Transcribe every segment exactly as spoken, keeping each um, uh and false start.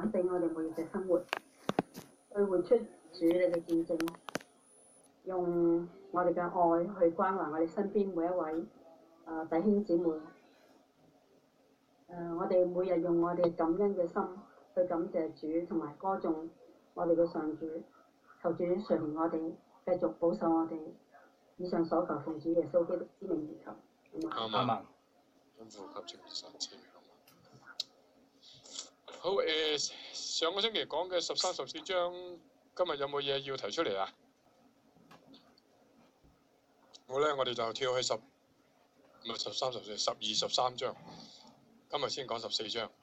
俾我哋每日嘅生活，去活出主你嘅見證，用我哋嘅愛去關懷我哋身邊每一位啊、呃、弟兄姊妹。誒、呃，我哋每日用我哋感恩嘅心去感謝主，同埋歌頌我哋嘅上主。求主垂憐我哋，繼續保守我哋。以上所求奉主耶穌基督之名而求。 啱啱。咁呼吸正神之名。好誒、呃，上個星期講嘅十三、十四章，今日有冇嘢要提出嚟啊？好咧，我哋就跳去十唔係十三、十四、十二、十三章。今日先講十四章。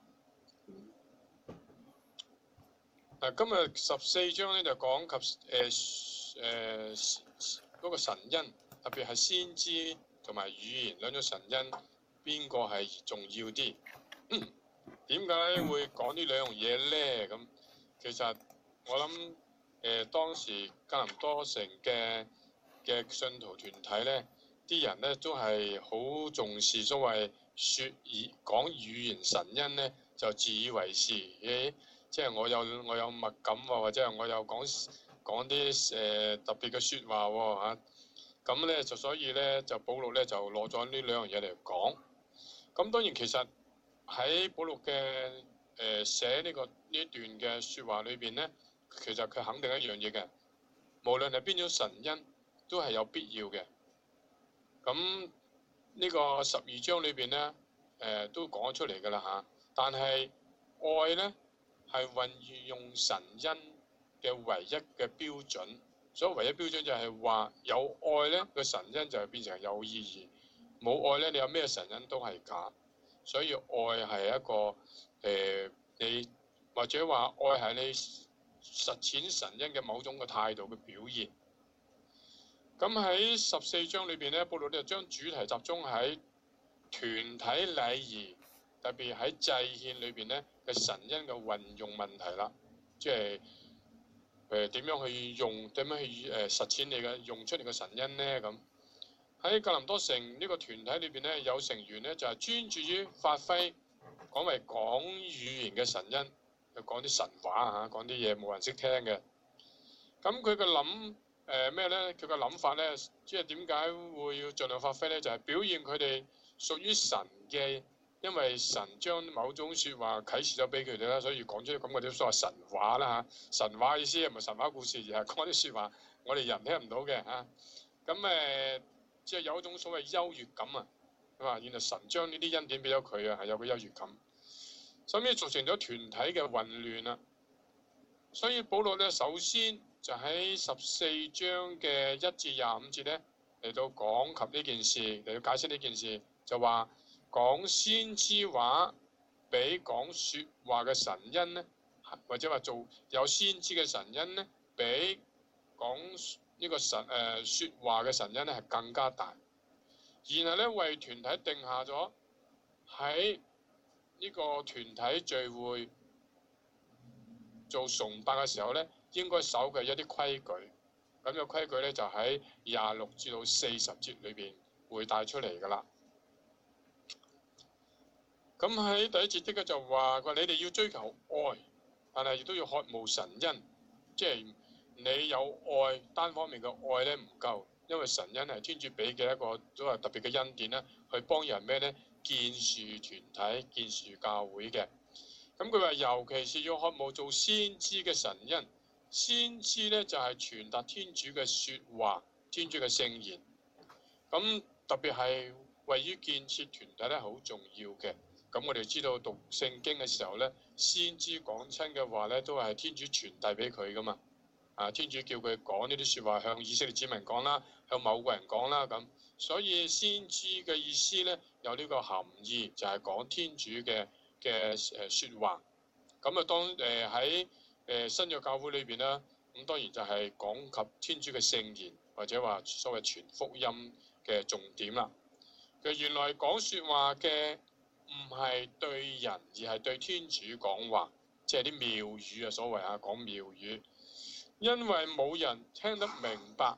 誒，今日十四章咧就講及誒誒嗰個神恩，特別係先知同埋語言兩種神恩，邊個係重要啲？點解會講呢兩樣嘢咧？咁其實我諗誒、呃、當時格林多城嘅嘅信徒團體咧，啲人咧都係好重視所謂説語講語言神恩咧，就自以為是嘅。即係我有我有默感喎，或者係我有講講啲誒特別嘅説話喎嚇。咁咧就所以咧就保祿咧就攞咗呢兩樣嘢嚟講。咁當然其實喺保祿嘅誒寫呢個呢一段嘅説話裏邊咧，其實佢肯定一樣嘢嘅，無論係邊種神恩都係有必要嘅。咁呢個十二章裏邊咧誒都講咗出嚟㗎啦嚇，但係愛咧係運用神恩嘅唯一嘅標準，所謂唯一標準就係話有愛咧個神恩就係變成有意義，冇愛咧你有咩神恩都係假，所以愛係一個誒、呃、你或者話愛係你實踐神恩嘅某種嘅態度嘅表現。咁喺十四章裏邊咧，保祿就將主題集中喺團體禮儀，特別喺祭獻裏邊咧嘅神恩嘅運用問題啦，即係誒點樣去用，點樣去誒、呃、實踐你嘅用出你嘅神恩咧？咁喺格林多城呢個團體裏邊咧，有成員咧就係、是、專注於發揮講為講語言嘅神恩，就講啲神話嚇，講啲嘢冇人識聽嘅。咁佢嘅諗誒咩咧？佢嘅諗法咧，即係點解會要盡量發揮咧？就係、是、表現佢哋屬於神嘅。因為神將某種説話啟示咗俾佢哋啦，所以講出咁嘅啲所謂神話啦嚇。神話意思係咪神話故事，而係講啲説話我哋人聽唔到嘅嚇。咁誒，即係有一種所謂優越感啊，係嘛？原來神將呢啲恩典俾咗佢啊，係有個優越感，所以造成咗團體嘅混亂啦。所以保羅咧，首先就喺十四章嘅一至廿五節咧嚟到講及呢件事，嚟到解釋呢件事，就話。講先知話比講説話嘅神恩呢，或者話做有先知嘅神恩呢，比講呢個神誒説、呃、話嘅神恩呢係更加大。然後呢，為團體定下咗喺呢個團體聚會做崇拜嘅時候呢，應該守嘅一啲規矩。咁嘅規矩呢，就喺廿六至到四十節裏邊會帶出嚟㗎啦。咁喺第一節的嘅就話：佢話你哋要追求愛，但係亦都要渴慕神恩。即係你有愛，單方面嘅愛咧唔夠，因為神恩係天主俾嘅一個都係特別嘅恩典咧，去幫人咩咧？建樹團體、建樹教會嘅。咁佢話尤其是要渴慕做先知嘅神恩。先知咧就係傳達天主嘅説話、天主嘅聖言。咁特別係位於建設團體咧，好重要嘅。咁我哋知道讀聖經嘅時候咧，先知講親嘅話咧，都係天主傳遞俾佢噶嘛。啊，天主叫佢講呢啲説話，向以色列子民講啦，向某個人講啦咁。所以先知嘅意思咧，有呢個含義，就係、是、講天主嘅嘅誒説話。咁啊，當誒喺誒新約教會裏邊啦，咁當然就係講及天主嘅聖言，或者話所謂傳福音嘅重點啦。其實原來講説話嘅唔係對人，而係對天主講話，即係啲妙語啊，所謂啊講妙語，因為冇人聽得明白，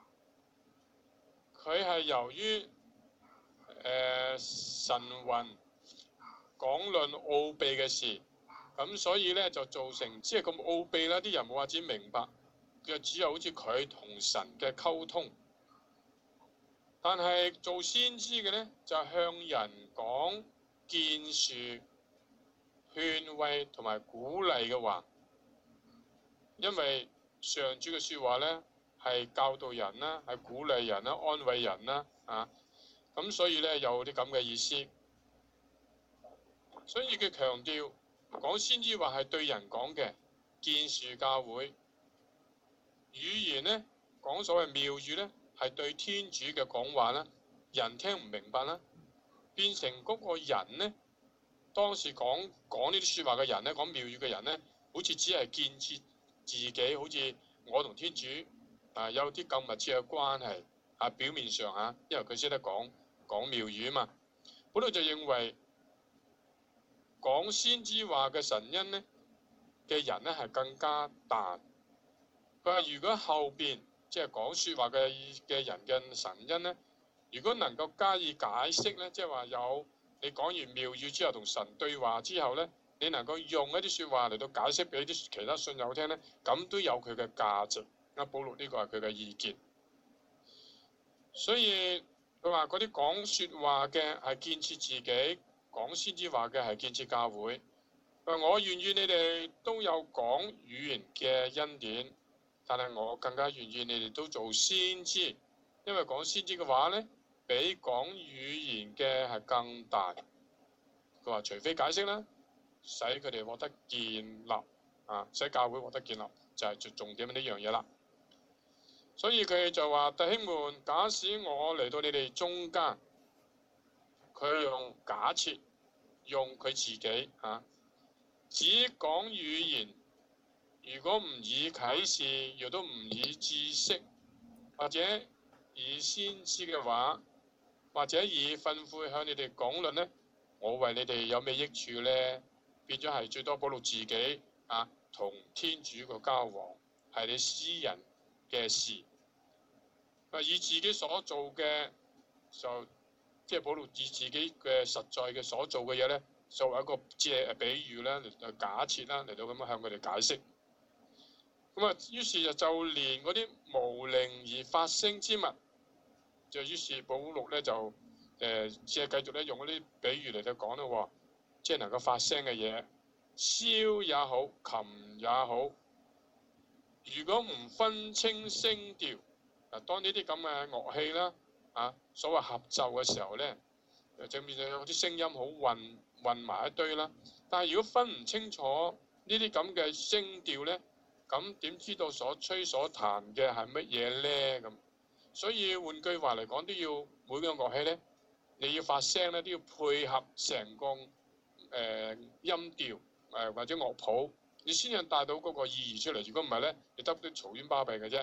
佢係由於誒、呃、神魂講論奧秘嘅事， 咁所以咧就造成即係咁奧秘啦，啲人冇法子明白，嘅只有好似佢同神嘅溝通。但係做先知嘅咧，就係向人講建樹、勸慰同埋鼓勵嘅話，因為上主嘅説話咧係教導人啦，係鼓勵人啦，安慰人啦，啊，咁所以咧有啲咁嘅意思。所以佢強調講先知話係對人講嘅，建樹教會。語言咧講所謂妙語咧係對天主嘅講話啦，人聽唔明白啦，變成嗰個人咧當時講講呢啲説話嘅人咧，講妙語嘅人咧，好似只係建設自己，好似我同天主啊有啲咁密切嘅關係啊，表面上嚇、啊，因為佢識得講講妙語啊嘛。保羅就認為講先知話嘅神恩咧嘅人咧係更加大。佢話如果後邊即係講説話嘅嘅人嘅神恩咧，如果能夠加以解釋咧，即係話有你講完妙語之後同神對話之後咧，你能夠用一啲説話嚟到解釋俾啲其他信友聽咧，咁都有佢嘅價值。阿保羅呢個係佢嘅意見，所以佢話嗰啲講説話嘅係建設自己，講先知話嘅係建設教會。佢話我願意你哋都有講語言嘅恩典，但係我更加願意你哋都做先知，因為講先知嘅話咧，比講語言嘅係更大。佢話除非解釋啦，使佢哋獲得建立啊，使教會獲得建立，就係、是、重點呢樣嘢啦。所以佢就話：弟兄們，假使我嚟到你哋中間，佢用假設，用佢自己啊，只講語言，如果唔以啟示，亦都唔以知識，或者以先知嘅話，或者以訓誨向你哋講論呢，我為你哋有咩益處呢？變咗係最多保羅自己啊，同天主個交往，係你私人嘅事。啊，以自己所做嘅就即係保羅以自己嘅實在嘅所做嘅嘢咧，作為一個借比喻咧嚟到假設啦，嚟到咁樣向佢哋解釋。咁啊，於是就就連嗰啲無靈而發聲之物，就於是保羅咧就誒即係繼續咧用嗰啲比喻嚟到講咯，即係能夠發聲嘅嘢，簫也好，琴也好，如果唔分清聲調。嗱，當呢啲咁嘅樂器啦，啊，所謂合奏嘅時候咧，就變咗有啲聲音好混混埋一堆啦。但係如果分唔清楚呢啲咁嘅聲調咧，咁點知道所吹所彈嘅係乜嘢咧？咁所以換句話嚟講，都要每個樂器咧，你要發聲咧，都要配合成個誒、呃、音調誒、呃、或者樂譜，你先能帶到嗰個意義出嚟。如果唔係咧，你得啲嘈冤巴閉嘅啫。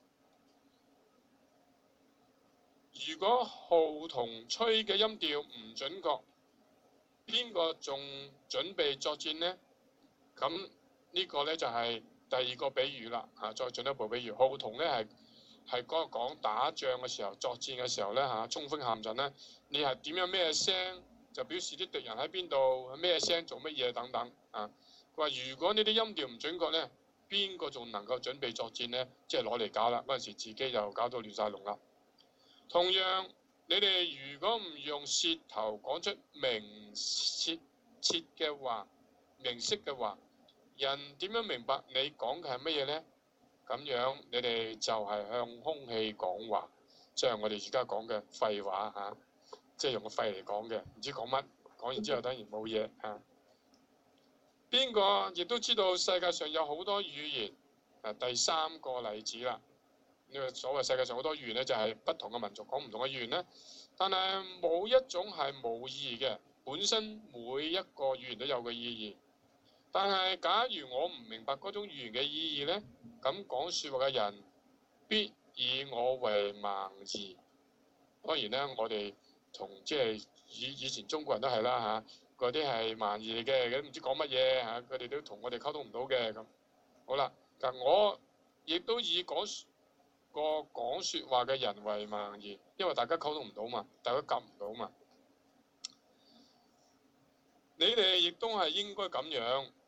如果號同吹嘅音調唔準確，邊個仲準備作戰呢？咁呢個咧就係第二個比喻啦。嚇，再進一步比喻，號同咧係係嗰個講打仗嘅時候、作戰嘅時候咧嚇，衝鋒陷陣咧，你係點樣咩聲就表示啲敵人喺邊度，咩聲做乜嘢等等啊。佢話如果呢啲音調唔準確咧，邊個仲能夠準備作戰咧？即係攞嚟搞啦，嗰陣時自己就搞到亂晒龍啦。同樣，你哋如果唔用舌頭講出明切切嘅話、明晰嘅話，人點樣明白你講嘅係乜嘢呢？咁樣你哋就係向空氣講話，即係我哋而家講嘅廢話嚇，即係用個肺嚟講嘅，唔知講乜，講完之後等於冇嘢嚇。邊個亦都知道世界上有好多語言？啊，第三個例子啦。呢個所謂世界上好多語言咧，就係不同嘅民族講唔同嘅語言咧，但係冇一種係冇意義嘅。本身每一個語言都有個意義，但係假如我唔明白嗰種語言嘅意義咧，咁講説話嘅人必以我為盲兒。當然咧，我哋同即係以以前中國人都係啦嚇，嗰啲係盲兒嘅，佢唔知講乜嘢嚇，佢哋都同我哋溝通唔到嘅咁。好啦，但我亦都以講個講説話嘅人為盲兒，因為大家溝通唔到嘛，大家夾唔到嘛。你哋亦都係應該咁樣，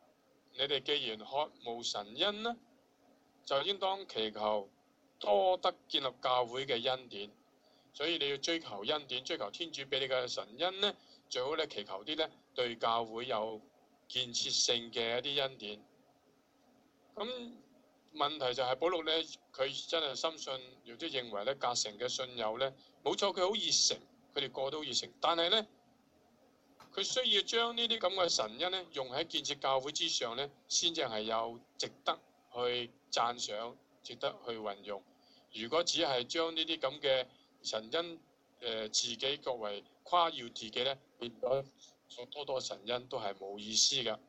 你哋既然渴慕神恩呢，就應當祈求多得建立教會嘅恩典。所以你要追求恩典，追求天主俾你嘅神恩呢，最好咧祈求啲咧對教會有建設性嘅一啲恩典。咁問題就係保祿咧，佢真係深信，亦都認為咧，革成嘅信友咧，冇錯，佢好熱誠，佢哋個個都好熱誠，但係咧，佢需要將呢啲咁嘅神恩咧，用喺建設教會之上咧，先至係有值得去讚賞、值得去運用。如果只係將呢啲咁嘅神恩誒、呃、自己作為誇耀自己咧，變咗所多多神恩都係冇意思㗎。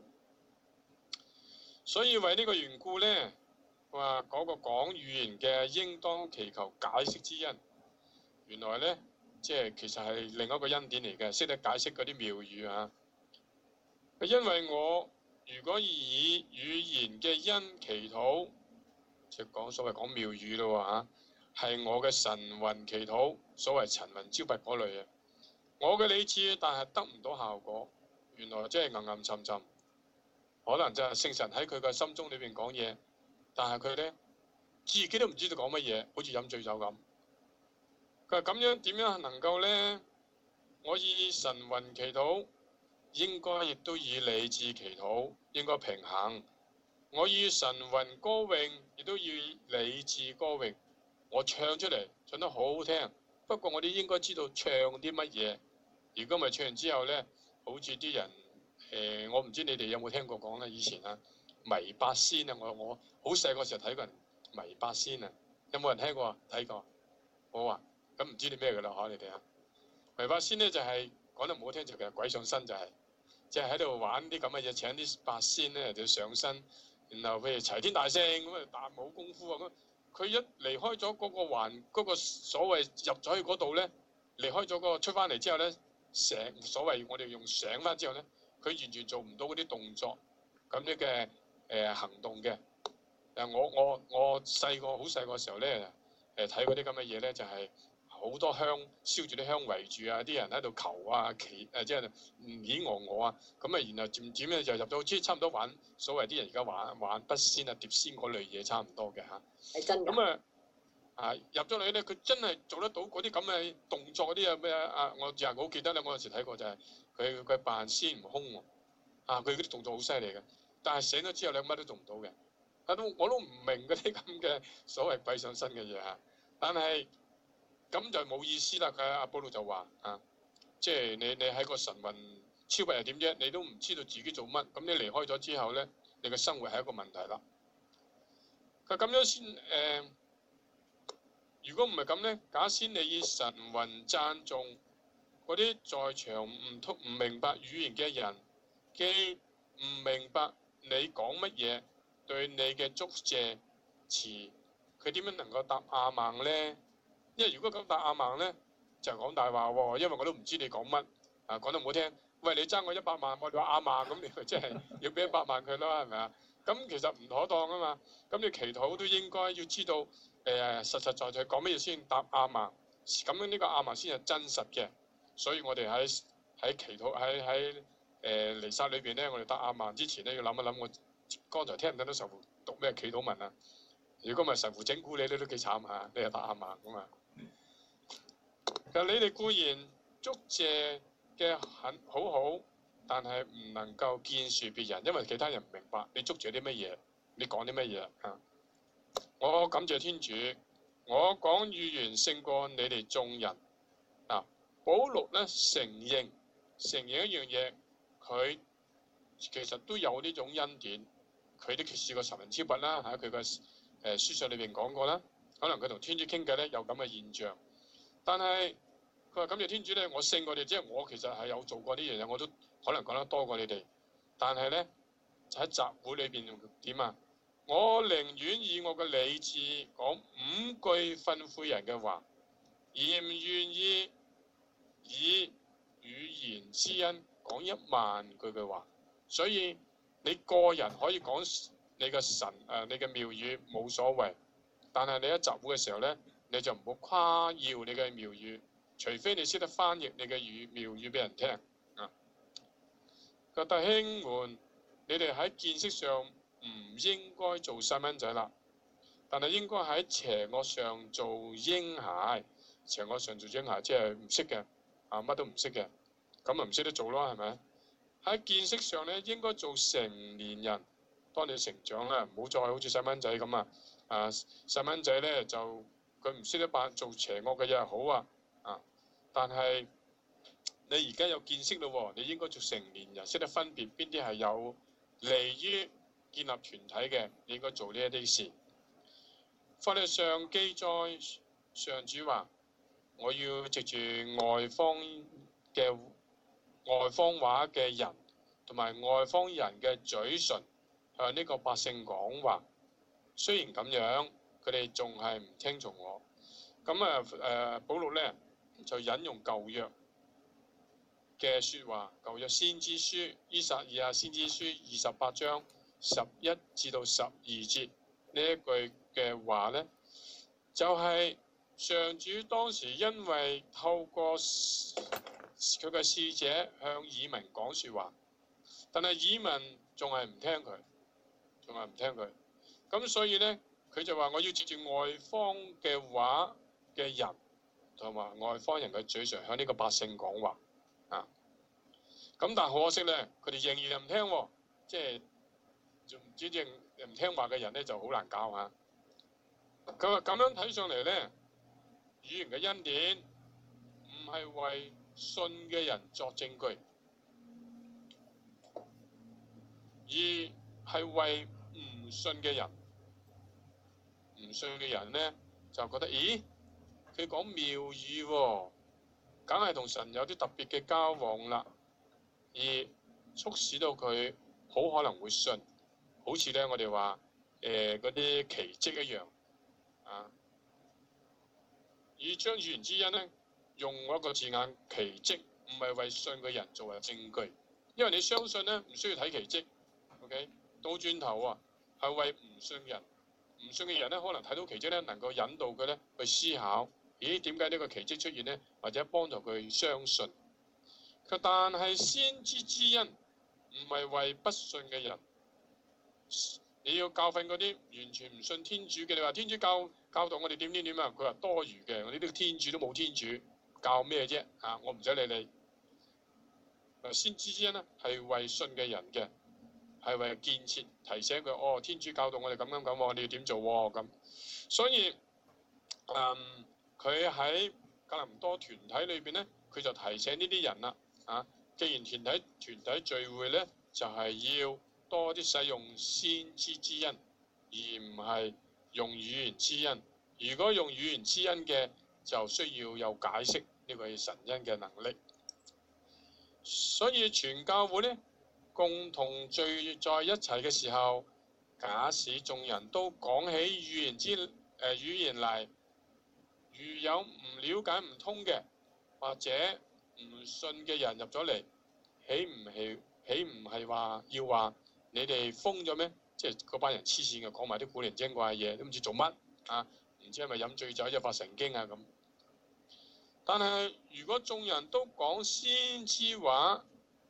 所以為呢個緣故咧，話嗰個講語言嘅應當祈求解釋之恩。原來咧，即係其實係另一個恩典嚟嘅，識得解釋嗰啲妙語啊。因為我如果以語言嘅恩祈禱，即係講所謂講妙語咯嚇，係我嘅神魂祈禱，所謂陳雲招拔嗰類嘅。我嘅理智，但係得唔到效果。原來即係暗暗沉沉。可能就係聖神喺佢嘅心中裏邊講嘢，但係佢咧自己都唔知道講乜嘢，好似飲醉酒咁。佢話咁樣點樣能夠咧？我以神魂祈禱，應該亦都以理智祈禱，應該平衡。我以神魂歌詠，亦都以理智歌詠。我唱出嚟唱得好好聽，不過我哋應該知道唱啲乜嘢。如果咪唱完之後咧，好似啲人。誒、呃，我唔知你哋有冇聽過講咧？以前啊，迷八仙啊，我我好細個時候睇過人迷八仙啊，有冇人聽過啊？睇過，好啊，咁唔知你咩㗎啦？嚇你哋啊，迷八仙咧就係、是、講得唔好聽就係鬼上身，就係即係喺度玩啲咁嘅嘢，請啲八仙咧就上身，然後譬如齊天大聖咁啊，打武功夫啊咁，佢一離開咗嗰個環嗰、那個所謂入咗去嗰度咧，離開咗嗰個出翻嚟之後咧，醒所謂我哋用醒翻之後咧。佢完全做唔到嗰啲動作咁樣嘅誒行動嘅。誒我我我細個好細個時候咧，誒睇嗰啲咁嘅嘢咧，就係、是、好多香燒住啲香圍住啊，啲人喺度求啊祈誒，即係唔顯我我啊，咁啊然後漸漸咧就入到即係差唔多玩所謂啲人而家玩玩筆仙啊碟仙嗰類嘢差唔多嘅嚇。係真㗎。咁啊啊入咗嚟咧，佢真係做得到嗰啲咁嘅動作嗰啲啊咩啊！我淨係好記得咧，我有時睇過就係、是。佢佢扮孫悟空喎，啊！佢嗰啲動作好犀利嘅，但係醒咗之後你乜都做唔到嘅，啊都我都唔明嗰啲咁嘅所謂鬼上身嘅嘢嚇，但係咁就冇意思啦。佢阿保祿就話啊，即係你你喺個神魂超拔係點啫？你都唔知道自己做乜，咁你離開咗之後咧，你嘅生活係一個問題啦。佢咁樣先誒、呃，如果唔係咁咧，假使你以神魂讚頌。嗰啲在場唔通唔明白語言嘅人，既唔明白你講乜嘢，對你嘅祝謝詞，佢點樣能夠答阿孟咧？因為如果咁答阿孟咧，就講大話喎，因為我都唔知你講乜，啊講得唔好聽，喂你爭我一百萬，我哋話阿孟咁，你咪即係要俾一百萬佢啦，係咪啊？咁其實唔妥當啊嘛，咁你祈禱都應該要知道誒、呃、實實在在講乜嘢先答阿孟，咁樣呢個阿孟先係真實嘅。所以我哋喺喺祈禱喺喺誒彌撒裏邊咧，我哋答阿孟之前咧要諗一諗，我剛才聽唔聽到神父讀咩祈禱文啊？如果唔係神父整蠱你，你都幾慘嚇，你又答阿孟咁啊！其實你哋固然祝謝嘅很好好，但係唔能夠建樹別人，因為其他人唔明白你祝謝啲乜嘢，你講啲乜嘢啊？我感謝天主，我講語言勝過你哋眾人啊！保祿咧承認承認一樣嘢，佢其實都有呢種恩典，佢都試過神魂超拔啦嚇，佢個誒書信裏邊講過啦，可能佢同天主傾偈咧有咁嘅現象，但係佢話感謝天主咧，我勝過你，即係我其實係有做過呢樣嘢，我都可能講得多過你哋，但係咧就喺集會裏邊點啊？我寧願以我嘅理智講五句訓誨人嘅話，而唔願意以語言之恩講一萬句嘅話，所以你個人可以講你嘅神誒、呃，你嘅妙語冇所謂，但係你喺集會嘅時候咧，你就唔好誇耀你嘅妙語，除非你識得翻譯你嘅語妙語俾人聽啊。個弟兄們， 你哋喺見識上唔應該做細蚊仔啦，但係應該喺邪惡上做嬰孩。邪惡上做嬰孩即係唔識嘅，啊乜都唔識嘅，咁咪唔識得做咯，係咪？喺見識上咧，應該做成年人。當你成長咧，唔好再好似細蚊仔咁啊！啊細蚊仔咧就佢唔識得扮做邪惡嘅嘢好啊，啊！但係你而家有見識咯喎，你應該做成年人，識得分別邊啲係有利於建立團體嘅，你應該做呢一啲事。法律上記載，上主話：我要藉住外方嘅外方話嘅人同埋外方人嘅嘴唇向呢個百姓講話。雖然咁樣，佢哋仲係唔聽從我。咁啊誒，保祿咧就引用舊約嘅説話，舊約先知書依撒意亞先知書二十八章十一至到十二節呢一句嘅話咧，就係、是、上主當時因為透過佢嘅使者向以民講説話，但係以民仲係唔聽佢，仲係唔聽佢。咁所以咧，佢就話我要接住外方嘅話嘅人同埋外方人嘅嘴唇向呢個百姓講話啊。咁但係可惜咧，佢哋仍然唔聽喎，即係仲唔知正唔聽話嘅人咧就好難教嚇。佢話咁樣睇上嚟咧，語言嘅恩典唔係為信嘅人作證據，而係為唔信嘅人。唔信嘅人咧就覺得，咦，佢講妙語喎，梗係同神有啲特別嘅交往啦，而促使到佢好可能會信，好似咧我哋話誒嗰啲奇蹟一樣啊。而將語言之恩咧用一個字眼奇蹟，唔係為信嘅人作為證據，因為你相信咧唔需要睇奇蹟 ，OK？ 倒轉頭啊，係為唔信人。唔信嘅人咧，可能睇到奇蹟咧，能夠引導佢咧去思考，咦，點解呢個奇蹟出現呢？或者幫助佢相信。佢但係先知之恩唔係為不信嘅人，你要教訓嗰啲完全唔信天主嘅。你話天主教教導我哋點點點啊？佢話多餘嘅，我哋呢個天主都冇天主，教咩啫？啊，我唔使理你。嗱，先知之恩咧係為信嘅人嘅。係為建設提醒佢，哦，天主教導我哋咁咁咁，你要點做喎？咁，所以，嗯，佢喺格林多團體裏邊咧，佢就提醒呢啲人啦，啊，既然團體團體聚會咧，就係、是、要多啲使用先知之恩，而唔係用語言之恩。如果用語言之恩嘅，就需要有解釋呢個係神恩嘅能力。所以全教會咧，共同聚在一齊嘅時候，假使眾人都講起語言之誒、呃、語言嚟，如有唔了解唔通嘅，或者唔信嘅人入咗嚟，豈唔係豈唔係話要話你哋瘋咗咩？即係嗰班人黐線嘅，講埋啲古靈精怪嘢，都唔知做乜啊？唔知係咪飲醉酒就發神經啊咁？但係如果眾人都講先知話，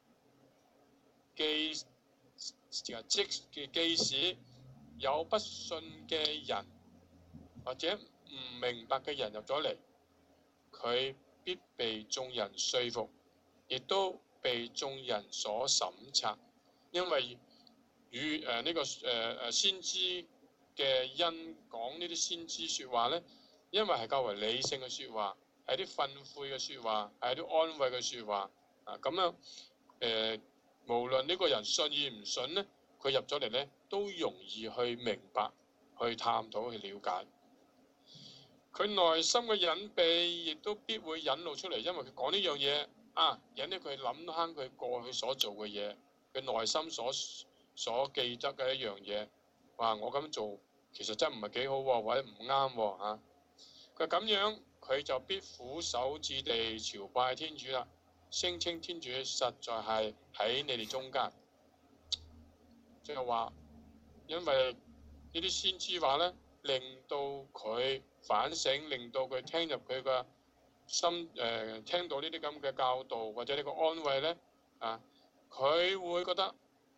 即即嘅即使有不信嘅人或者唔明白嘅人入咗嚟，佢必被眾人說服，亦都被眾人所審查，因為與誒呢個誒誒、呃、先知嘅恩講呢啲先知説話咧，因為係較為理性嘅説話，係啲訓誨嘅説話，係啲安慰嘅説話啊，咁樣誒。呃無論呢個人信與唔信呢，佢入咗嚟呢都容易去明白、去探討、去了解。佢內心嘅隱秘亦都必會引露出嚟，因為佢講呢樣嘢啊，引得佢諗翻佢過去所做嘅嘢，佢內心所所記得嘅一樣嘢。話我咁做其實真唔係幾好喎，或者唔啱喎嚇。佢咁樣佢就必俯首至地朝拜天主啦。聲稱天主實在係喺你哋中間，即係話，因為呢啲先知話咧，令到佢反省，令到佢聽入佢嘅心，誒、呃、聽到呢啲咁嘅教導或者呢個安慰咧，啊，佢會覺得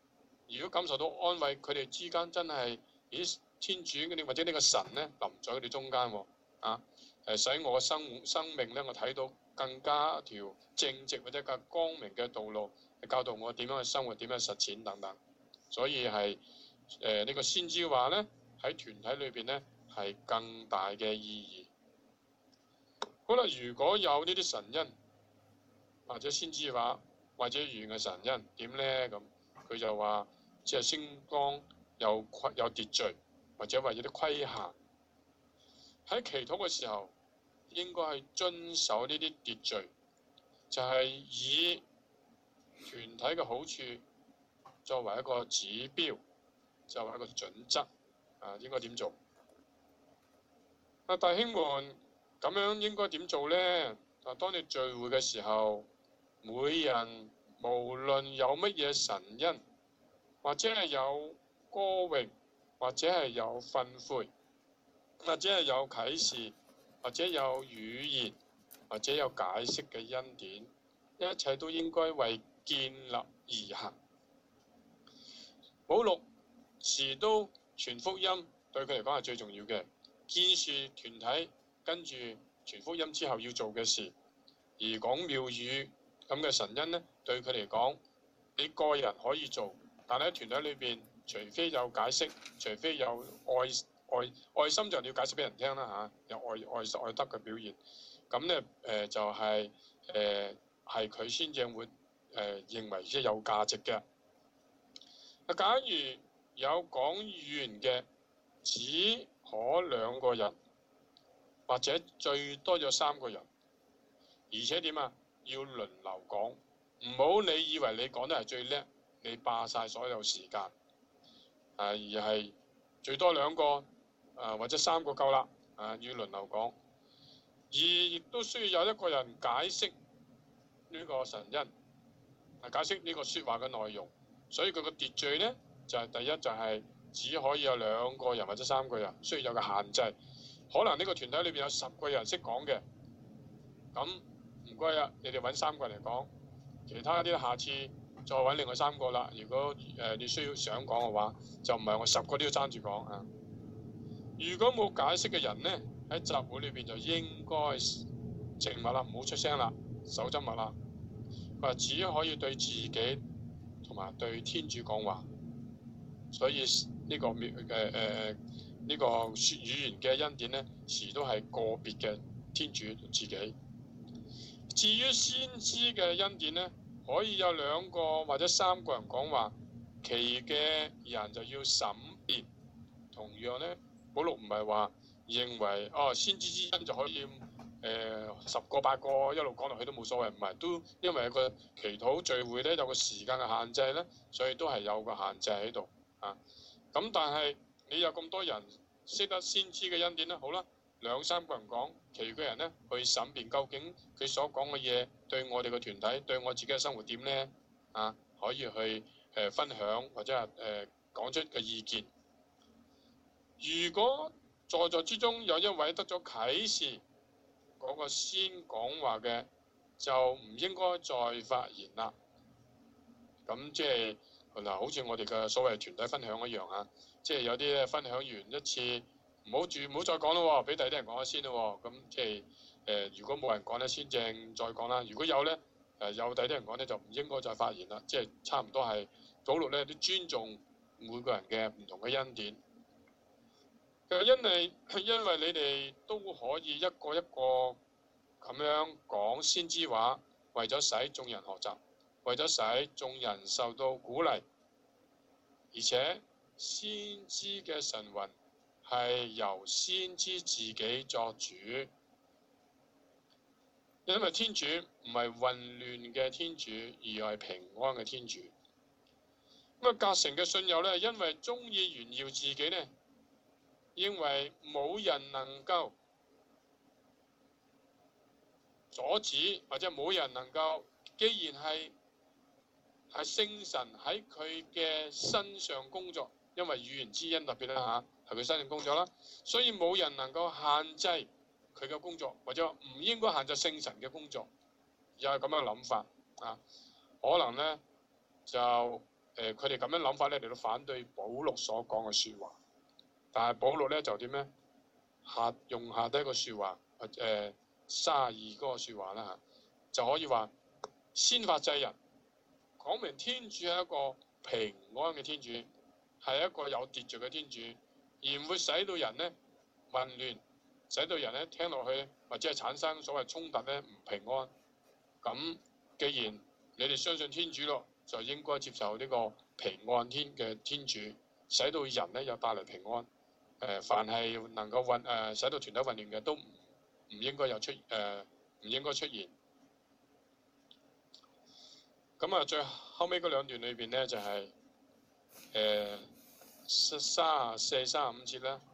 如果感受到安慰，佢哋之間真係，咦，天主嗰啲或者呢個神咧臨在佢哋中間喎，啊，誒使我嘅生生命咧，我睇到更加一條正直或者更光明嘅道路，教導我點樣去生活、點樣實踐等等。所以係誒呢個先知話咧，喺團體裏邊咧係更大嘅意義。好啦，如果有呢啲神恩，或者先知話，或者預言嘅神恩點咧咁？佢就話，即係星光有規有秩序，或者話有啲規限。喺祈禱嘅時候，應該係遵守呢啲秩序，就係以團體嘅好處作為一個指標，作為一個準則。啊，應該點做？啊，弟兄們，咁樣應該點做咧？啊，當你聚會嘅時候，每人無論有乜嘢神恩，或者係有歌詠，或者係有訓誨，或者係有啟示，或者有語言，或者有解釋嘅恩典，一切都應該為建立而行。保祿時都傳福音，對佢嚟講係最重要嘅，建樹團體跟住傳福音之後要做嘅事，而講妙語咁嘅神恩呢，對佢嚟講，你個人可以做，但喺團體裏邊，除非有解釋，除非有愛愛愛心，就要解釋俾人聽啦嚇，有愛愛愛德嘅表現，咁咧誒就係誒係佢先至會誒、呃、認為即係有價值嘅。啊，假如有講語言嘅，只可兩個人，或者最多有三個人，而且點啊？要輪流講，唔好你以為你講得係最叻，你霸晒所有時間，啊而係最多兩個，啊或者三個夠啦，啊要輪流講，而亦都需要有一個人解釋呢個神恩，啊解釋呢個説話嘅內容，所以佢個秩序呢，就係、是、第一就係只可以有兩個人或者三個人，需要有個限制，可能呢個團體裏邊有十個人識講嘅，咁。唔該啊，你哋揾三個人嚟講，其他啲下次再揾另外三個啦。如果誒、呃、你需要想講嘅話，就唔係我十個都要爭住講啊。如果冇解釋嘅人呢，喺集會裏邊就應該靜默啦，唔好出聲啦，守緘默啦。佢話只可以對自己同埋對天主講話，所以呢、這個誒誒誒呢個説語言嘅恩典呢，時都係個別嘅天主自己。至於先知嘅恩典呢，可以有兩個或者三個人講話，其餘嘅人就要審辯。同樣呢，保祿唔係話認為哦先知之恩就可以誒、呃、十個八個一路講落去都冇所謂，唔係都因為有個祈禱聚會呢，有個時間嘅限制呢，所以都係有個限制喺度啊。咁但係你有咁多人識得先知嘅恩典呢，好啦。兩三個人講，其餘嘅人呢去審辯，究竟佢所講嘅嘢對我哋嘅團體、對我自己嘅生活點呢？啊，可以去誒、呃、分享或者係誒講出嘅意見。如果在座之中有一位得咗啟示，嗰、那個先講話嘅就唔應該再發言啦。咁即係嗱，好似我哋嘅所謂團體分享一樣啊，即係有啲分享完一次。唔好住，唔好再講咯，俾第啲人講下先咯。咁即係誒，如果冇人講咧，先正再講啦。如果有咧，誒、呃、有第啲人講咧，就唔應該再發言啦。即係差唔多係保祿咧，都尊重每個人嘅唔同嘅恩典。其實因為因為你哋都可以一個一個咁樣講先知話，為咗使眾人學習，為咗使眾人受到鼓勵，而且先知嘅神魂係由先知自己作主，因為天主唔係混亂嘅天主，而係平安嘅天主。咁啊，隔成嘅信友呢，因為鍾意炫耀自己呢，認為冇人能夠阻止，或者冇人能夠，既然係係聖神喺佢嘅身上工作，因為語言之恩特別啦嚇。係佢身上工作啦，所以冇人能夠限制佢嘅工作，或者唔應該限制聖神嘅工作，又係咁樣諗法啊。可能呢，就誒佢哋咁樣諗法咧嚟到反對保祿所講嘅説話，但係保祿咧就點咧？下用下低一個説話，誒三十二嗰個説話啦嚇，就可以話先發制人，講明天主係一個平安嘅天主，係一個有秩序嘅天主，而唔會使到人咧混亂，使到人咧聽落去或者係產生所謂衝突咧唔平安。咁既然你哋相信天主咯，就應該接受呢個平安天嘅天主，使到人咧有帶嚟平安。誒、呃，凡係能夠混誒、呃，使到團體混亂嘅，都唔唔應該有出誒，唔、呃、應該出現。咁啊，最後尾嗰兩段裏邊咧，就係誒三十四、三十五節啦，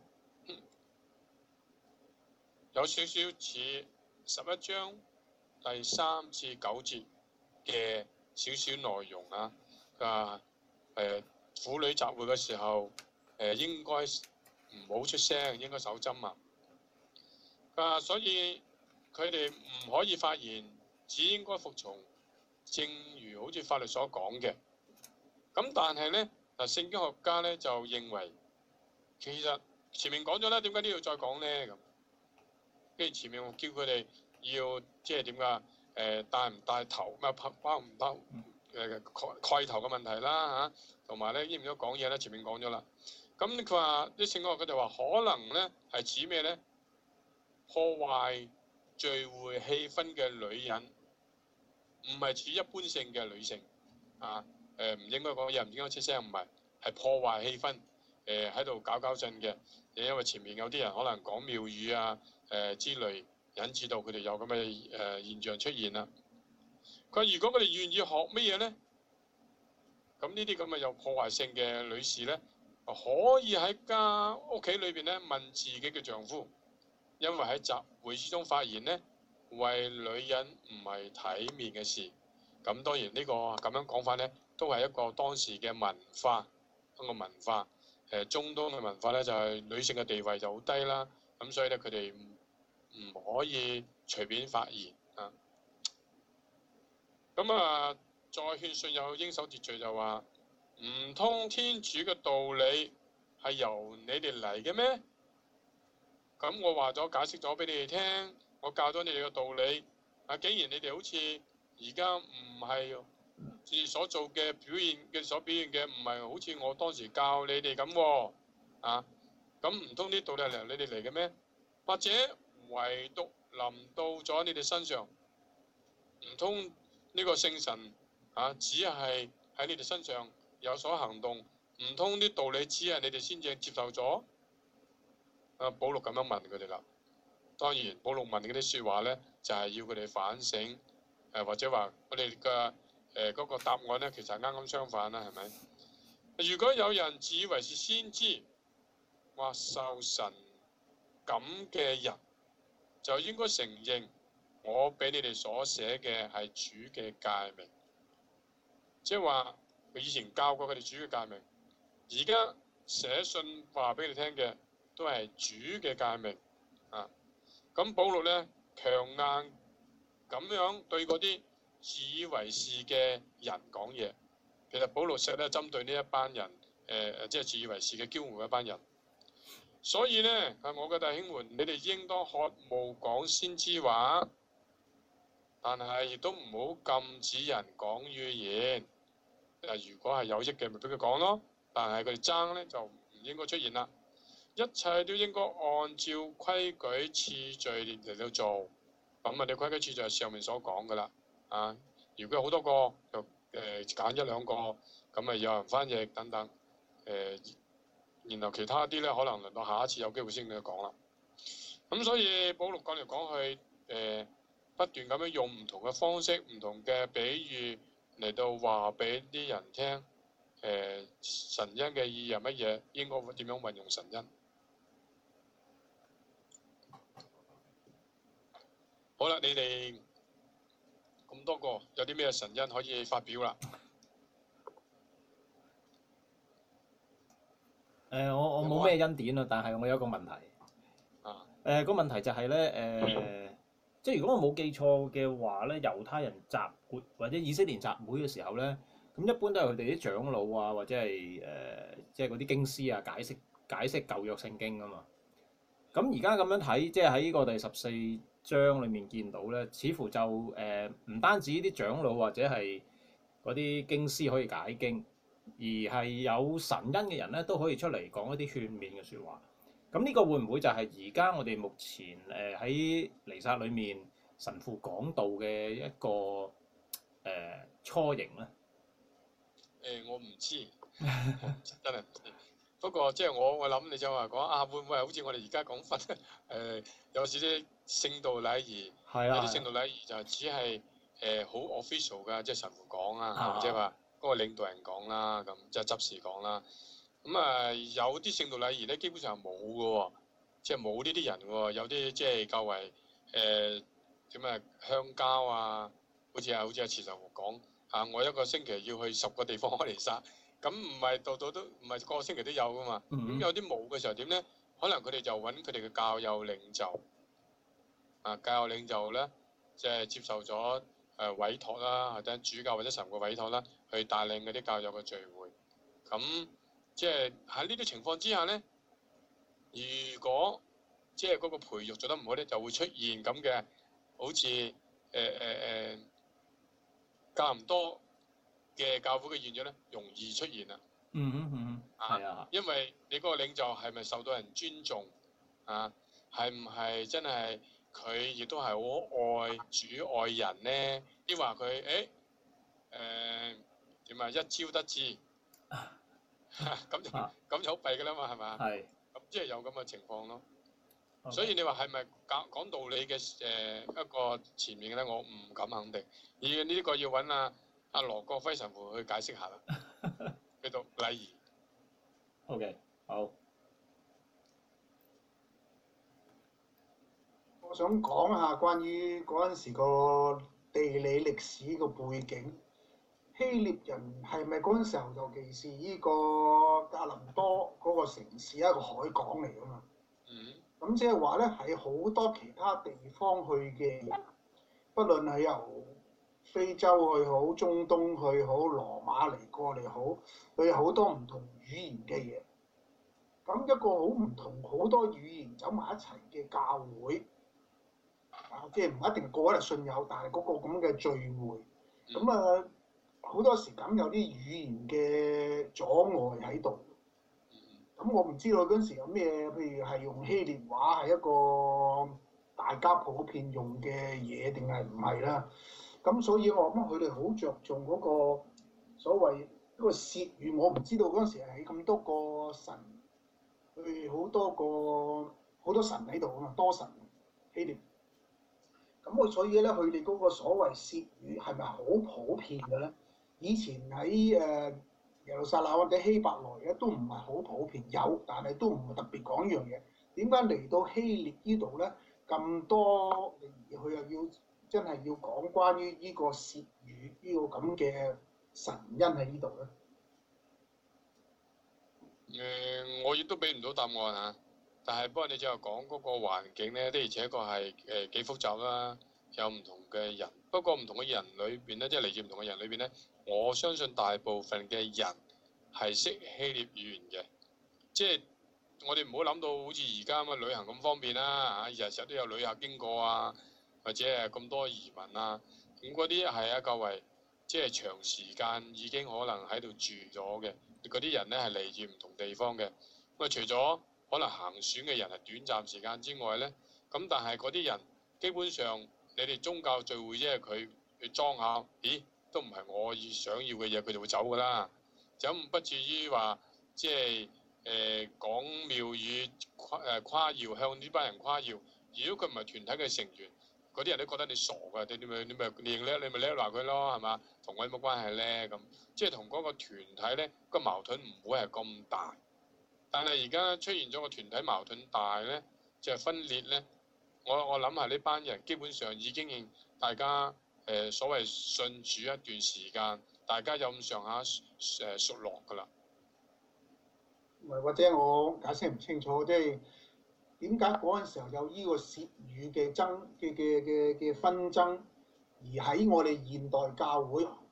有少少似十一章第三至九節嘅少少內容啊。啊誒，婦女集會嘅時候，誒、呃、應該唔好出聲，應該守針啊！啊，所以佢哋唔可以發言，只應該服從，正如好似法律所講嘅。咁但係咧，嗱聖經學家咧就認為，其實前面講咗啦，點解都要再講咧？咁跟住前面我叫佢哋要即係點㗎？誒帶唔帶頭，咩包唔包誒蓋蓋頭嘅問題啦嚇，同埋咧應唔應該講嘢咧？前面講咗啦。咁佢話啲聖經學佢哋話可能咧係指咩咧？破壞聚會氣氛嘅女人，唔係指一般性嘅女性啊。誒唔應該講嘢，唔應該出聲，唔係係破壞氣氛。誒喺度搞搞震嘅，因為前面有啲人可能講廟語啊誒、呃、之類，引致到佢哋有咁嘅誒現象出現啦。佢話如果佢哋願意學乜嘢咧，咁呢啲咁嘅有破壞性嘅女士咧，可以喺家屋企裏邊咧問自己嘅丈夫，因為喺集會之中發言咧，為女人唔係體面嘅事。咁當然呢個咁樣講法咧，都係一個當時嘅文化，一個文化。誒中東嘅文化咧，就係女性嘅地位就好低啦。咁所以咧，佢哋唔唔可以隨便發言啊。咁啊，再勸信有應守秩序就話，唔通天主嘅道理係由你哋嚟嘅咩？咁我話咗解釋咗俾你哋聽，我教咗你哋嘅道理，啊，竟然你哋好似而家唔係自所做嘅表現嘅所表現嘅，唔係好似我當時教你哋咁喎，啊，咁唔通啲道理係由你哋嚟嘅咩？或者唯獨臨到咗你哋身上，唔通呢個聖神啊，只係喺你哋身上有所行動，唔通啲道理只係你哋先至接受咗？啊，保祿咁樣問佢哋啦。當然，保祿問嗰啲説話咧，就係、是、要佢哋反省，誒、呃、或者話我哋嘅誒嗰個答案咧，其實係啱啱相反啦，係咪？如果有人自以為是先知，話受神咁嘅人，就應該承認我俾你哋所寫嘅係主嘅誡命，即係話佢以前教過佢哋主嘅誡命，而家寫信話俾你聽嘅都係主嘅誡命啊。咁保祿咧強硬咁樣對嗰啲自以為是嘅人講嘢，其實保祿寫咧針對呢一班人，誒、呃、即係自以為是嘅驕傲嘅一班人。所以咧，係我嘅弟兄們，你哋應當渴慕講先知話，但係亦都唔好禁止人講預言。誒，如果係有益嘅，咪俾佢講咯。但係佢哋爭咧，就唔應該出現啦。一切都應該按照規矩次序嚟到做。咁啊，你規矩次序係上面所講噶啦。啊，如果有好多個，就誒揀、呃、一兩個，咁啊有人翻譯等等，誒、呃。然後其他啲咧，可能輪到下一次有機會先去講啦。咁所以保祿講嚟講去，誒、呃、不斷咁樣用唔同嘅方式、唔同嘅比喻嚟到話俾啲人聽，誒、呃、神恩嘅意義係乜嘢，應該點樣運用神恩。好啦，你哋咁多個有啲咩神恩可以發表啦？ 誒、呃、我我冇咩恩典啊，但係我有一個問題。 啊。誒、 呃個問題就係咧，誒、呃、即係如果我冇記錯嘅話咧，猶太人集會或者以色列集會嘅時候咧， 咁一般都係佢哋啲長老啊，或者係誒、呃、即係嗰啲經師啊，解釋解釋舊約聖經啊嘛。咁而家咁樣睇，即係喺呢個第十四章裏面見到咧，似乎就誒唔、呃、單止啲長老或者係嗰啲經師可以解經，而係有神恩嘅人咧都可以出嚟講一啲勸勉嘅説話。咁呢個會唔會就係而家我哋目前誒喺彌撒裏面神父講道嘅一個誒、呃、雛形咧？ 誒、我唔知，我唔知真係唔知。不過即係我我諗你就話講啊，會唔會係好似我哋而家講法誒？有時啲聖道禮儀， 係啊， 有啲聖道禮儀就只係誒好 official 㗎，即係神父講啊， 啊或者話嗰個領導人講啦，咁即係執事講啦。咁啊，有啲聖道禮儀咧，基本上係冇嘅喎，即係冇呢啲人喎。有啲即係較為誒點啊鄉郊啊，好似啊好似阿慈神父講啊，我一個星期要去十個地方開彌撒。咁唔係度度都唔係個個星期都有噶嘛，咁、 嗯有啲冇嘅時候點咧？可能佢哋就揾佢哋嘅教友領袖，啊教友領袖咧，即係接受咗誒委託啦，或者主教或者神父委託啦，去帶領嗰啲教友嘅聚會。咁即係喺呢啲情況之下咧，如果即係嗰個培育做得唔好咧，就會出現咁嘅，好似誒誒誒教唔多嘅教會嘅現象咧，容易出現啦。 嗯哼嗯哼，係啊， 因為你嗰個領袖係咪受到人尊重啊？係唔係真係佢亦都係好愛主愛人咧？抑或佢誒誒點啊一朝得志，咁就咁就好弊㗎啦嘛，係咪？ 係。 咁即係有咁嘅情況咯。 Okay. 所以你話係咪講講道理嘅誒、呃、一個前面嘅咧？我唔敢肯定。而呢個要揾阿阿羅國輝神父去解釋下啦。去到禮儀。 O.K. 好。 我想講下關於嗰陣時個地理歷史個背景。希臘人係咪嗰陣時候，尤其是呢個格林多嗰個城市一個海港嚟㗎嘛？ 嗯。 咁即係話咧，喺好多其他地方去嘅人，不論係由非洲去好、中東去好、羅馬嚟過嚟好，佢有好多唔同語言嘅嘢。咁一個好唔同好多語言走埋一齊嘅教會，啊，即係唔一定個個係信友，但係嗰個咁嘅聚會，咁啊好多時咁有啲語言嘅阻礙喺度。咁我唔知道嗰陣時有咩，譬如係用希臘話係一個大家普遍用嘅嘢，定係唔係啦？咁所以我諗佢哋好着重嗰個所謂一個舌語，我唔知道嗰陣時係咁多個神，佢好多個好多神喺度啊嘛，多神希臘。咁我所以咧，佢哋嗰個所謂舌語係咪好普遍嘅咧？以前喺誒耶路撒冷或者希伯來咧都唔係好普遍，有，但係都唔係特別講呢樣嘢。點解嚟到希臘呢度咧咁多，佢又要真係要講關於呢個舌語呢個咁嘅神恩喺呢度咧？ 誒、呃，我亦都俾唔到答案嚇。但係不過你就係講嗰個環境咧，的而且確係誒幾複雜啦，有唔同嘅人。不過唔同嘅人裏邊咧，即係嚟自唔同嘅人裏邊咧，我相信大部分嘅人係識希臘語言嘅。即係我哋唔好諗到好似而家咁嘅旅行咁方便啦嚇，日日都有旅客經過啊，或者係咁多移民啊。咁嗰啲係一個為即係長時間已經可能喺度住咗嘅嗰啲人咧，係嚟自唔同地方嘅。咁啊，除咗可能行選嘅人係短暫時間之外咧，咁但係嗰啲人基本上你哋宗教聚會即係佢去裝下，咦都唔係我要想要嘅嘢，佢就會走㗎啦。就咁不至於話即係誒講廟宇誇誒誇耀向呢班人誇耀。如果佢唔係團體嘅成員，嗰啲人都覺得你傻㗎，你你咪你咪認叻，你咪叻話佢咯，係嘛？同我有乜關係咧？咁即係同嗰個團體咧個矛盾唔會係咁大。但係而家出現咗個團體矛盾大咧，就係、是、分裂咧。我我諗下呢班人基本上已經認大家誒、呃、所謂信主一段時間，大家有咁上下誒熟絡㗎啦。 唔係，或者我解釋唔清楚，即係點解嗰陣時候有呢個舌語嘅爭嘅嘅嘅嘅紛爭，而喺我哋現代教會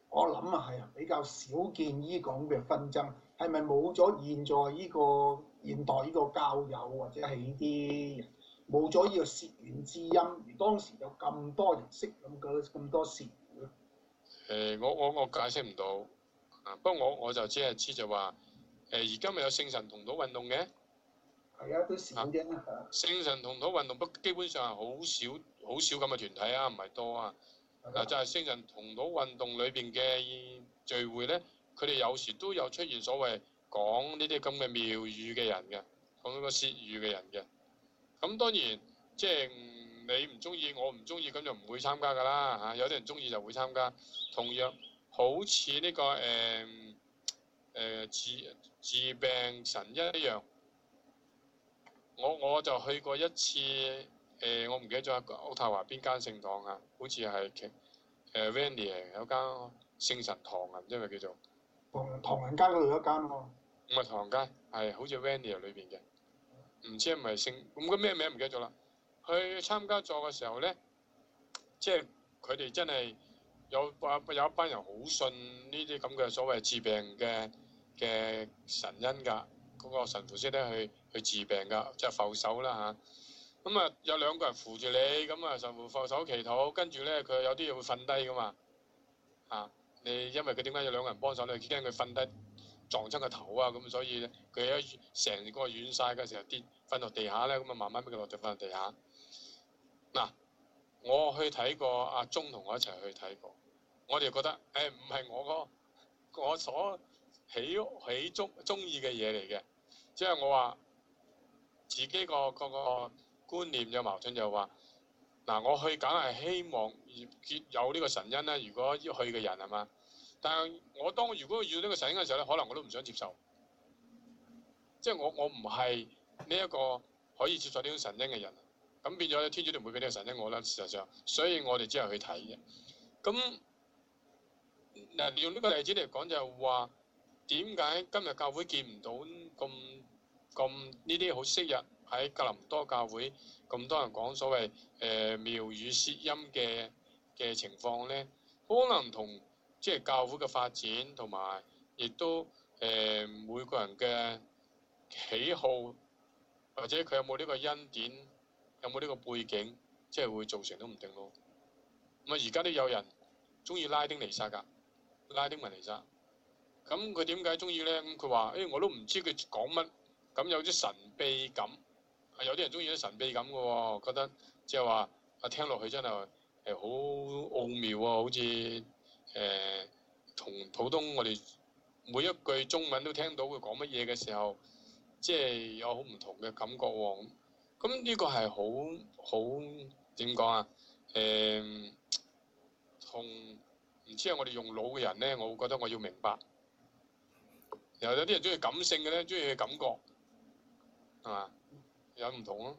我諗啊係比較少見呢種嘅紛爭，係咪冇咗現在呢個現代呢個交友或者係呢啲冇咗呢個舌緣之音，而當時有咁多人識咁嘅咁多舌緣咧？ 誒、我我我解釋唔到啊，不過我我就只係知就話誒，而家咪有聖神同土運動嘅。 係啊，都少啫。 聖神同土運動不基本上係好少好少咁嘅團體啊，唔係多啊。嗱，就係聖神同土運動裏邊嘅聚會咧，佢哋有時都有出現所謂講呢啲咁嘅妙語嘅人嘅，講嗰個舌語嘅人嘅。咁當然即係你唔中意，我唔中意，咁就唔會參加㗎啦嚇。有啲人中意就會參加。同樣好似呢、這個誒誒、呃呃、治治病神一樣。我我就去過一次，誒、呃、我唔記得咗渥太華邊間聖堂啊，好似係其誒 Vanier 有間聖神堂啊，唔知係咪叫做唐唐人街嗰度有一間喎。 唔係唐人街，係好似 Vanier 裏邊嘅，唔知係咪聖咁個咩名唔記得咗啦。去參加咗嘅時候咧，即係佢哋真係有班有一班人好信呢啲咁嘅所謂治病嘅嘅神恩㗎。嗰個神父識得去去治病㗎，即係扶手啦嚇。咁啊有兩個人扶住你，咁啊神父扶手祈禱，跟住咧佢有啲嘢會瞓低㗎嘛。啊，你因為佢點解有兩個人幫手咧？驚佢瞓低撞親個頭啊，咁所以咧佢一成個軟晒嘅時候跌瞓落地下咧，咁啊慢慢俾佢落咗瞓落地下。嗱、啊，我去睇過，阿鐘同我一齊去睇過，我哋覺得誒唔係我個我所喜喜中中意嘅嘢嚟嘅。即係我話自己個個個觀念有矛盾，就話嗱，我去梗係希望結有呢個神恩啦。如果要去嘅人係嘛，但係我當如果遇到呢個神恩嘅時候咧，可能我都唔想接受。即係我我唔係呢一個可以接受呢種神恩嘅人，咁變咗天主都唔會俾呢個神恩我啦。事實上，所以我哋只係去睇嘅。咁嗱，用呢個例子嚟講就係話，點解今日教會見唔到咁？咁呢啲好昔日喺格林多教會咁多人講所謂誒、呃、妙語舌音嘅嘅情況咧，可能同即係教會嘅發展同埋，亦都誒、呃、每個人嘅喜好，或者佢有冇呢個恩典，有冇呢個背景，即係會造成都唔定咯。咁啊，而家都有人中意拉丁彌撒㗎，拉丁文彌撒。咁佢點解中意咧？咁佢話：誒、欸，我都唔知佢講乜。咁有啲神秘感，有啲人中意啲神秘感嘅喎，覺得即係話啊聽落去真係係好奧妙喎，好似誒同普通我哋每一句中文都聽到佢講乜嘢嘅時候，即係有好唔同嘅感覺喎。咁呢個係好好點講啊？誒同唔知係我哋用腦嘅人咧，我會覺得我要明白。又有啲人中意感性嘅咧，中意嘅感覺。係嘛？有唔同咯。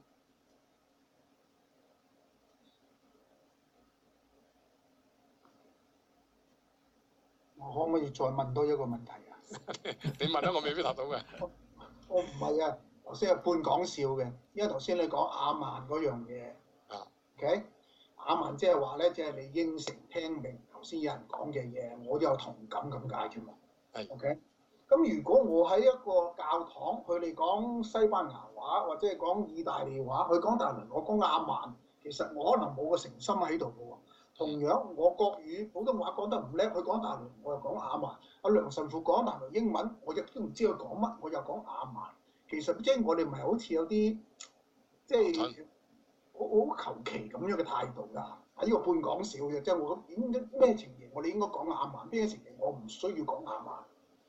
我可唔可以再問多一個問題啊？ 你問啦，我未必答到嘅。 我唔係啊，頭先係半講笑嘅，因為頭先你講亞曼嗰樣嘢。 啊。 OK，亞曼即係話咧，即係你應承聽明頭先有人講嘅嘢，我都有同感咁解啫嘛。 係。 OK。咁如果我喺一個教堂，佢哋講西班牙話或者係講意大利話，佢講大倫，我講亞曼，其實我可能冇個誠心喺度嘅喎。同樣，我國語普通話講得唔叻，佢講大倫，我又講亞曼。阿梁神父講大倫英文，我亦都唔知佢講乜，我又講亞曼。其實即係我哋唔係好似有啲即係好好求其咁樣嘅態度㗎。喺呢個半講笑嘅，即係我點咩情形，我哋應該講亞曼，邊啲情形我唔需要講亞曼。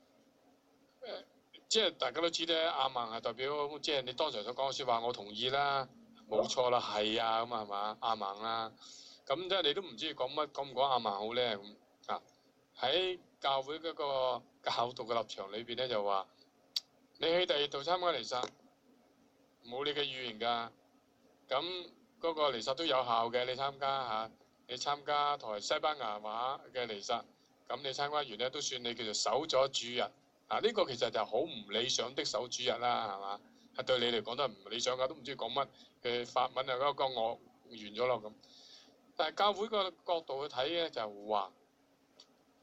即係大家都知咧，亞曼係代表即係你當時所講嘅説話，我同意啦，冇錯啦，係啊咁啊係嘛，亞曼啦。咁即係你都唔知講乜，講唔講亞曼好咧咁啊？喺教會嗰個教導嘅立場裏邊咧，就話你去第二度參加彌撒，冇你嘅語言㗎。咁嗰個彌撒都有效嘅，你參加嚇，你參加台西班牙話嘅彌撒，咁你參加完咧都算你叫做守咗主日。啊！呢個其實就好唔理想的守主日啦，係嘛？係對你嚟講都係唔理想㗎，都唔知講乜嘅法文啊，嗰個我完咗咯咁。但係教會個角度去睇咧，就話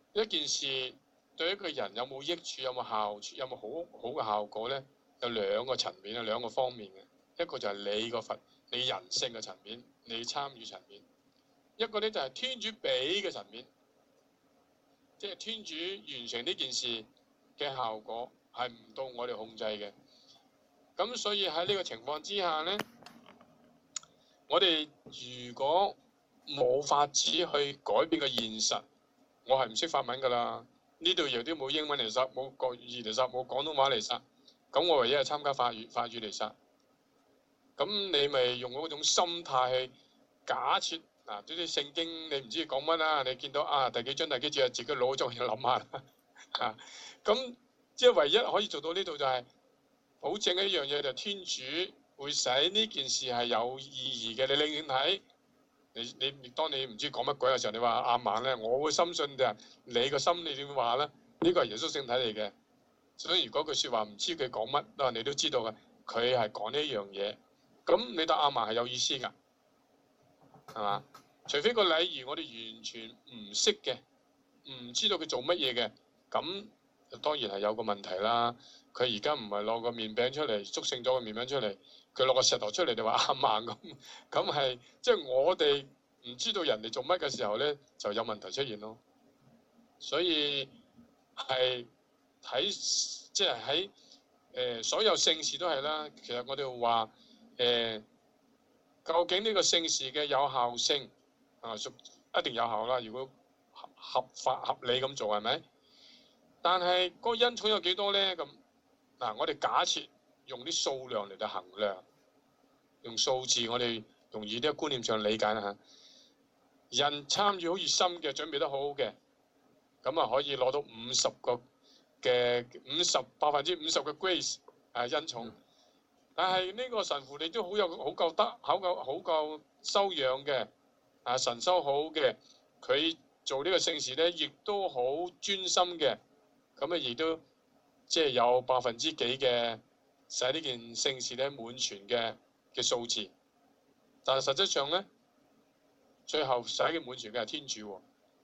一件事對一個人有冇益處、有冇效處、有冇好好嘅效果咧，有兩個層面啊，兩個方面嘅。一個就係你個佛、你人性嘅層面，你參與層面；一個咧就係天主俾嘅層面，即係天主完成呢件事嘅效果係唔到我哋控制嘅。咁所以喺呢個情況之下咧，我哋如果冇法子去改變個現實，我係唔識法文㗎啦。呢度亦都冇英文嚟殺，冇國語嚟殺，冇廣東話嚟殺。咁我唯一係參加法語法語嚟殺。咁你咪用嗰種心態去假設嗱，呢啲聖經你唔知講乜啦，你見到啊第幾章第幾節，自己腦中去諗下啦。啊，咁即係唯一可以做到呢度就係、是、保證一樣嘢，就天主會使呢件事係有意義嘅。你另睇。你你當你唔知講乜鬼嘅時候，你話阿曼咧，我會深信嘅。你個心你點話咧？呢個係耶穌聖體嚟嘅，所以如果句説話唔知佢講乜，都你都知道嘅，佢係講呢樣嘢。咁你答阿曼係有意思㗎，係嘛？除非個禮儀我哋完全唔識嘅，唔知道佢做乜嘢嘅，咁當然係有個問題啦。佢而家唔係攞個麵餅出嚟，祝聖咗個麵餅出嚟。佢落個石頭出嚟，你話啱啱咁，咁係即係我哋唔知道人哋做乜嘅時候咧，就有問題出現咯。所以係喺即係喺誒所有聖事都係啦。其實我哋話誒，究竟呢個聖事嘅有效性啊，屬一定有效啦。如果合合法合理咁做係咪？但係嗰個恩寵有幾多咧？咁嗱，我哋假設用啲數量嚟到衡量。用數字，我哋容易啲觀念上理解啦嚇。人參與好熱心嘅，準備得好好嘅，咁啊可以攞到五十個嘅五十百分之五十嘅 grace 係恩寵。但係呢個神父你都好有好夠德，好夠好夠修養嘅，啊神修好嘅，佢做呢個聖事咧，亦都好專心嘅，咁啊亦都即係有百分之幾嘅使呢件聖事咧滿全嘅嘅數字，但係實際上咧，最後使嘅滿全嘅係天主喎。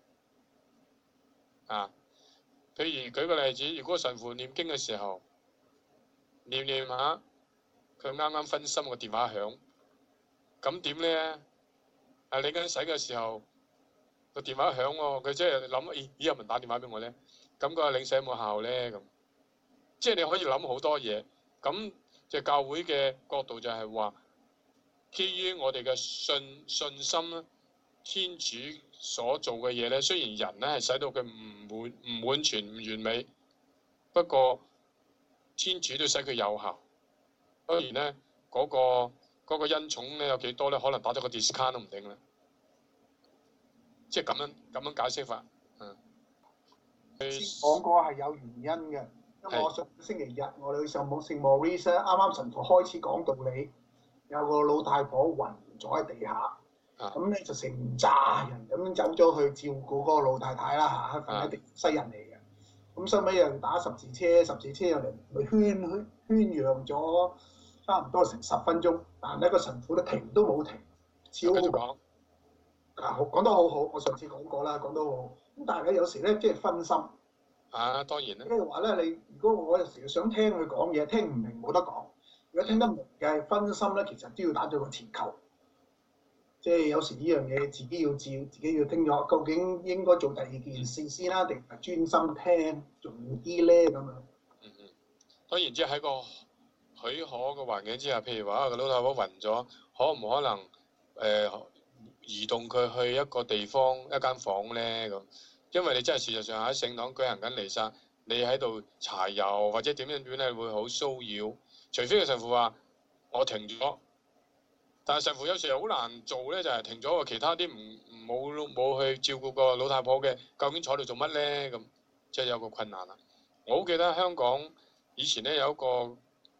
啊，譬如舉個例子，如果神父念經嘅時候，念念下，佢啱啱分心個電話響，咁點咧？啊，你緊使嘅時候個電話響喎，佢即係諗，咦，有冇人打電話俾我咧？咁個領洗有冇效咧？咁，即係你可以諗好多嘢，咁。即係教會嘅角度就係話，基於我哋嘅信信心咧，天主所做嘅嘢咧，雖然人咧係使到佢唔滿唔滿全唔完美，不過天主都使佢有效。當然咧，嗰、嗰個嗰、嗰個恩寵咧有幾多咧，可能打咗個 discount 都唔定啦。即係咁樣咁樣解釋法，嗯。 先講過係有原因嘅。因為我上星期日我哋去上網聖 Maurice 啱啱神父開始講道理，有個老太婆暈咗喺地下，咁咧、啊、就成扎人咁走咗去照顧嗰個老太太啦嚇，係一啲西人嚟嘅。咁收尾又打十字車，十字車又嚟咪圈圈圈揚咗差唔多成十分鐘，但係咧個神父咧停都冇停，超好講，啊講得好好，我上次講過啦，講得好好。咁但係咧有時咧即係分心。 啊，當然啦。 即係話咧，你如果我有時想聽佢講嘢，聽唔明冇得講。如果聽得明嘅分心咧，其實都要打咗個折扣。即係有時呢樣嘢自己要照，自己要聽咗，究竟應該做第二件事先啦，定係專心聽重要啲咧咁樣？ 嗯嗯，當然即係喺個許可嘅環境之下，譬如話個老太婆暈咗，可唔可能誒、呃、移動佢去一個地方一間房咧咁？因為你真係事實上喺聖堂舉行緊彌撒，你喺度柴油或者點樣點咧會好騷擾。除非個神父話我停咗，但係神父有時好難做咧，就係、是、停咗，其他啲唔冇冇去照顧個老太婆嘅，究竟坐度做乜咧？咁即係有個困難啦。我好記得香港以前咧有一個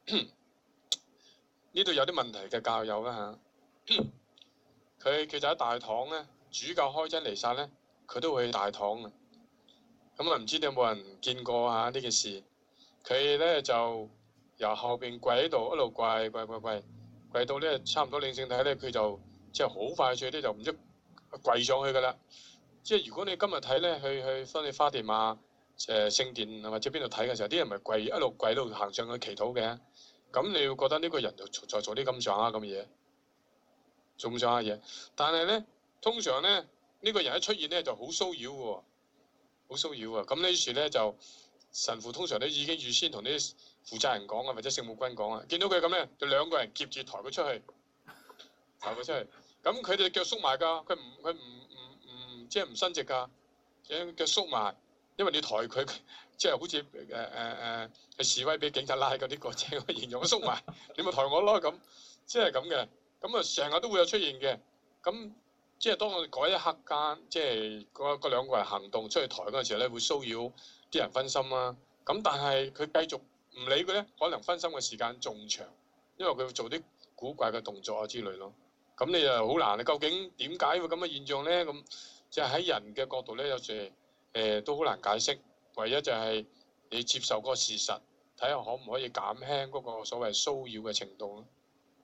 呢度有啲問題嘅教友啦嚇，佢佢就喺大堂咧，主教開真彌撒咧。佢都會去大堂啊！咁啊，唔知你有冇人見過啊？呢件事，佢咧就由後邊跪喺度，一路跪跪跪跪，跪到咧差唔多領聖體咧，佢就即係好快脆咧就唔知跪上去噶啦。 即係如果你今日睇咧，去去返你花地瑪誒聖殿或者邊度睇嘅時候，啲人咪跪一路跪一路行上去祈禱嘅。咁你會覺得呢個人就在做啲咁上下咁嘅嘢，做咁上下嘢。但係咧，通常咧呢、呢個人一出現咧就好騷擾喎，好騷擾啊！咁呢時咧就神父通常都已經預先同啲負責人講啊，或者聖母軍講啊，見到佢咁咧，就兩個人夾住抬佢出去，抬佢出去。咁佢哋腳縮埋㗎，佢唔佢唔唔唔即係唔伸直㗎，將腳縮埋，因為你抬佢，即係好似誒誒誒係示威俾警察拉嗰啲個即係我形容縮埋，你咪抬我咯咁，即係咁嘅。咁啊成日都會有出現嘅。咁即係當我哋嗰一刻間，即係嗰嗰兩個人行動出去抬嗰陣時候咧，會騷擾啲人分心啦。咁但係佢繼續唔理佢咧，可能分心嘅時間仲長，因為佢會做啲古怪嘅動作啊之類咯。咁你又好難，你究竟點解會咁嘅現象咧？咁即係喺人嘅角度咧，有時誒都好難解釋。唯一就係你接受嗰個事實，睇下可唔可以減輕嗰個所謂騷擾嘅程度咯。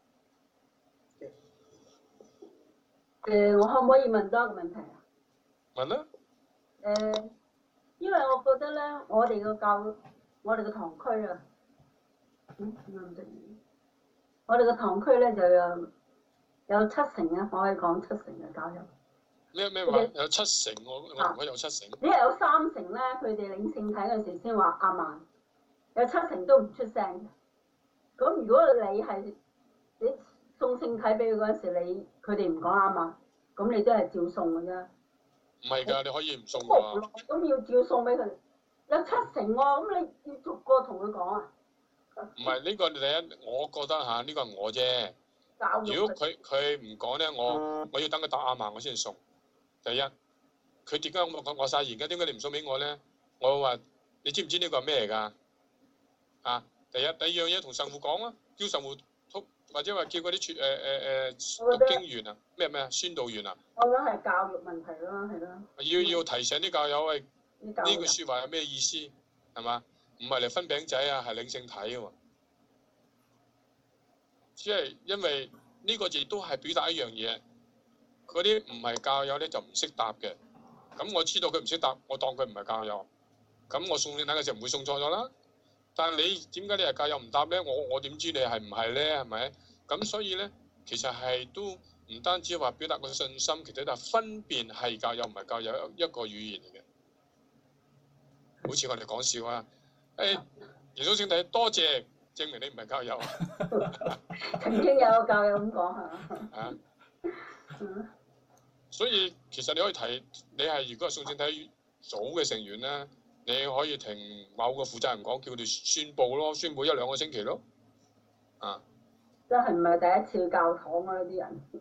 誒、呃，我可唔可以問多一個問題啊？ 問啦。 誒、呃，因為我覺得咧，我哋個教，我哋個堂區啊，嗯，點解唔得意？我哋個堂區咧就有有七成啊，我可以講七成嘅教友。 咩咩話？有七成，我我唔可以有七成。 只係有三成咧，佢哋領聖體嗰時先話阿曼，有七成都唔出聲嘅。咁如果你係你送聖體俾佢嗰陣時，你佢哋唔講阿曼，咁你都係照送嘅啫。 唔係㗎，你可以唔送㗎。 咁要照送俾佢，有七成喎、哦，咁你要逐個同佢講啊？ 唔係呢個第一，我覺得嚇呢、呢個係我啫。 教育如果佢佢唔講咧，我我要等佢答阿曼我先送。第一，佢點解我講我晒言嘅？點解你唔送俾我咧？我話你知唔知呢個係咩嚟㗎？啊，第一第二樣嘢同神父講啊，叫神父或者話叫嗰啲傳誒誒誒讀經員啊，咩咩宣導員啊。 我覺得係教育問題咯，係咯。 要要提醒啲教友喂，呢句説話有咩意思？係嘛？唔係嚟分餅仔啊，係領聖體啊喎。即係因為呢個字都係表達一樣嘢，嗰啲唔係教友咧就唔識答嘅。咁我知道佢唔識答，我當佢唔係教友。咁我送聖體嘅時候唔會送錯咗啦。但係你點解你係教友唔答咧？我我點知你係唔係咧？係咪？咁所以咧，其實係都唔單止話表達個信心，其實就分辨係教友唔係教友一個語言嚟嘅。好似我哋講笑啊！誒、哎，耶穌聖體多謝，證明你唔係教友。 曾經有個教友咁講嚇。 啊。所以其實你可以提，你係如果係送聖體組嘅成員咧。你可以停某個負責人講，叫佢哋宣佈咯，宣佈一兩個星期咯，啊！ 真係唔係第一次去教堂啊！啲人